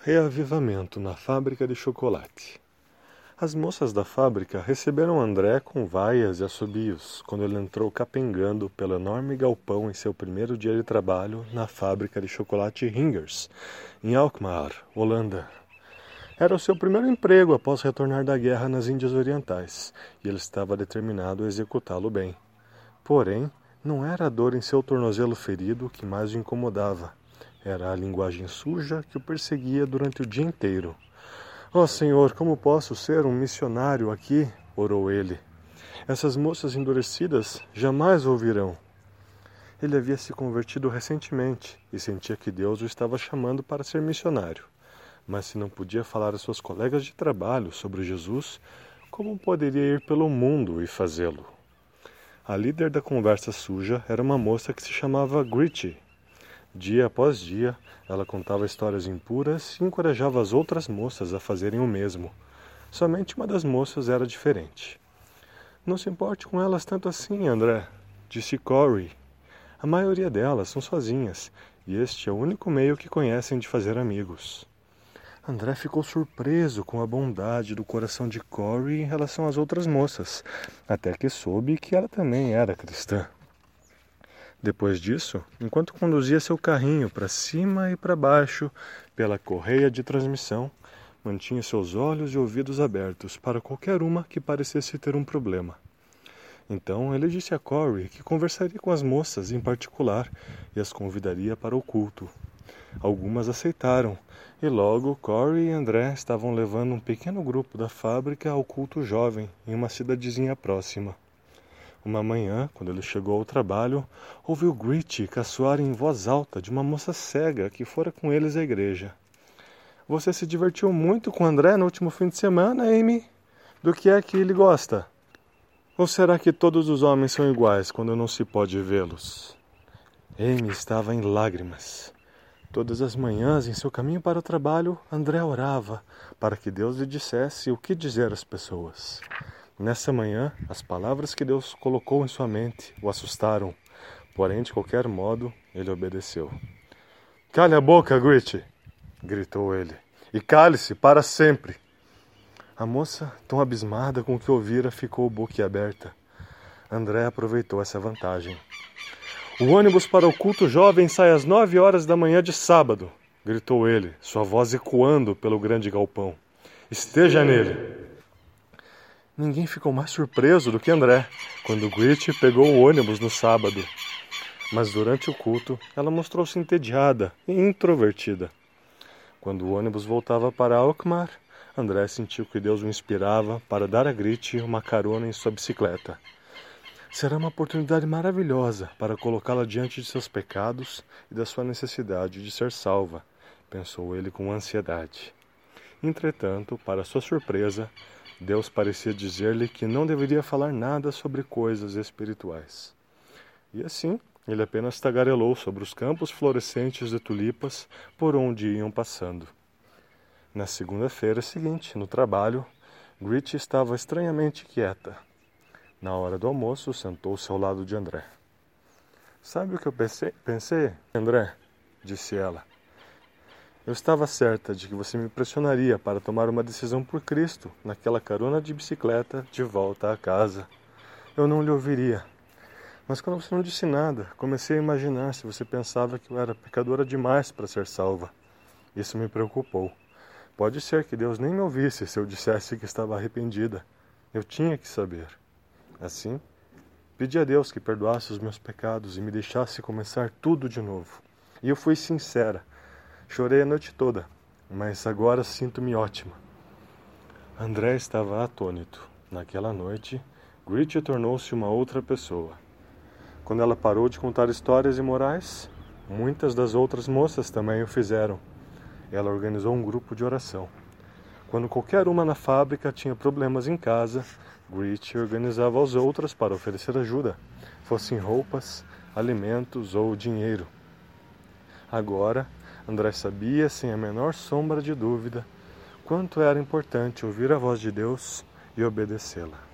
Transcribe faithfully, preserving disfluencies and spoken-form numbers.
Reavivamento na fábrica de chocolate. As moças da fábrica receberam André com vaias e assobios quando ele entrou capengando pelo enorme galpão em seu primeiro dia de trabalho na fábrica de chocolate Hingers, em Alkmaar, Holanda. Era o seu primeiro emprego após retornar da guerra nas Índias Orientais, e ele estava determinado a executá-lo bem. Porém, não era a dor em seu tornozelo ferido que mais o incomodava. Era a linguagem suja que o perseguia durante o dia inteiro. «Oh, Senhor, como posso ser um missionário aqui?» orou ele. «Essas moças endurecidas jamais ouvirão». Ele havia se convertido recentemente e sentia que Deus o estava chamando para ser missionário. Mas se não podia falar às suas colegas de trabalho sobre Jesus, como poderia ir pelo mundo e fazê-lo? A líder da conversa suja era uma moça que se chamava Gritty. Dia após dia, ela contava histórias impuras e encorajava as outras moças a fazerem o mesmo. Somente uma das moças era diferente. «Não se importe com elas tanto assim, André», disse Corey. «A maioria delas são sozinhas, e este é o único meio que conhecem de fazer amigos». André ficou surpreso com a bondade do coração de Corey em relação às outras moças, até que soube que ela também era cristã. Depois disso, enquanto conduzia seu carrinho para cima e para baixo pela correia de transmissão, mantinha seus olhos e ouvidos abertos para qualquer uma que parecesse ter um problema. Então ele disse a Corey que conversaria com as moças em particular e as convidaria para o culto. Algumas aceitaram, e logo Corey e André estavam levando um pequeno grupo da fábrica ao culto jovem em uma cidadezinha próxima. Uma manhã, quando ele chegou ao trabalho, ouviu Gritty caçoar em voz alta de uma moça cega que fora com eles à igreja. «Você se divertiu muito com André no último fim de semana, Amy? Do que é que ele gosta? Ou será que todos os homens são iguais quando não se pode vê-los?» Amy estava em lágrimas. Todas as manhãs, em seu caminho para o trabalho, André orava para que Deus lhe dissesse o que dizer às pessoas. Nessa manhã, as palavras que Deus colocou em sua mente o assustaram, porém, de qualquer modo, ele obedeceu. «Cale a boca, Gritty!» gritou ele. «E cale-se para sempre!» A moça, tão abismada com o que ouvira, ficou boquiaberta. André aproveitou essa vantagem. «O ônibus para o culto jovem sai às nove horas da manhã de sábado!» gritou ele, sua voz ecoando pelo grande galpão. «Esteja nele!» Ninguém ficou mais surpreso do que André, quando Gritty pegou o ônibus no sábado. Mas durante o culto, ela mostrou-se entediada e introvertida. Quando o ônibus voltava para Alkmaar, André sentiu que Deus o inspirava para dar a Gritty uma carona em sua bicicleta. Será uma oportunidade maravilhosa para colocá-la diante de seus pecados e da sua necessidade de ser salva, pensou ele com ansiedade. Entretanto, para sua surpresa, Deus parecia dizer-lhe que não deveria falar nada sobre coisas espirituais. E assim, ele apenas tagarelou sobre os campos florescentes de tulipas por onde iam passando. Na segunda-feira seguinte, no trabalho, Gritty estava estranhamente quieta. Na hora do almoço, sentou-se ao lado de André. «Sabe o que eu pensei, pensei, André?» disse ela. «Eu estava certa de que você me pressionaria para tomar uma decisão por Cristo naquela carona de bicicleta de volta à casa. Eu não lhe ouviria. Mas quando você não disse nada, comecei a imaginar se você pensava que eu era pecadora demais para ser salva. Isso me preocupou. Pode ser que Deus nem me ouvisse se eu dissesse que estava arrependida. Eu tinha que saber. Assim, pedi a Deus que perdoasse os meus pecados e me deixasse começar tudo de novo. E eu fui sincera. Chorei a noite toda, mas agora sinto-me ótima». André estava atônito. Naquela noite, Gritty tornou-se uma outra pessoa. Quando ela parou de contar histórias imorais, muitas das outras moças também o fizeram. Ela organizou um grupo de oração. Quando qualquer uma na fábrica tinha problemas em casa, Gritty organizava as outras para oferecer ajuda, fossem roupas, alimentos ou dinheiro. Agora, André sabia, sem a menor sombra de dúvida, quanto era importante ouvir a voz de Deus e obedecê-la.